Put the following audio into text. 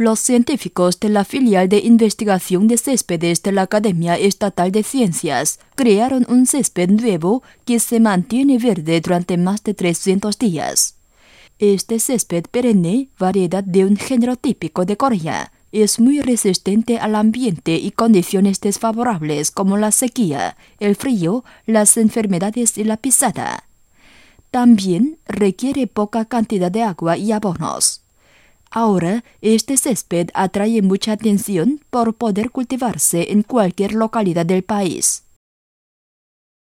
Los científicos de la filial de investigación de céspedes de la Academia Estatal de Ciencias crearon un césped nuevo que se mantiene verde durante más de 300 días. Este césped perenne, variedad de un género típico de Corea, es muy resistente al ambiente y condiciones desfavorables como la sequía, el frío, las enfermedades y la pisada. También requiere poca cantidad de agua y abonos. Ahora, este césped atrae mucha atención por poder cultivarse en cualquier localidad del país.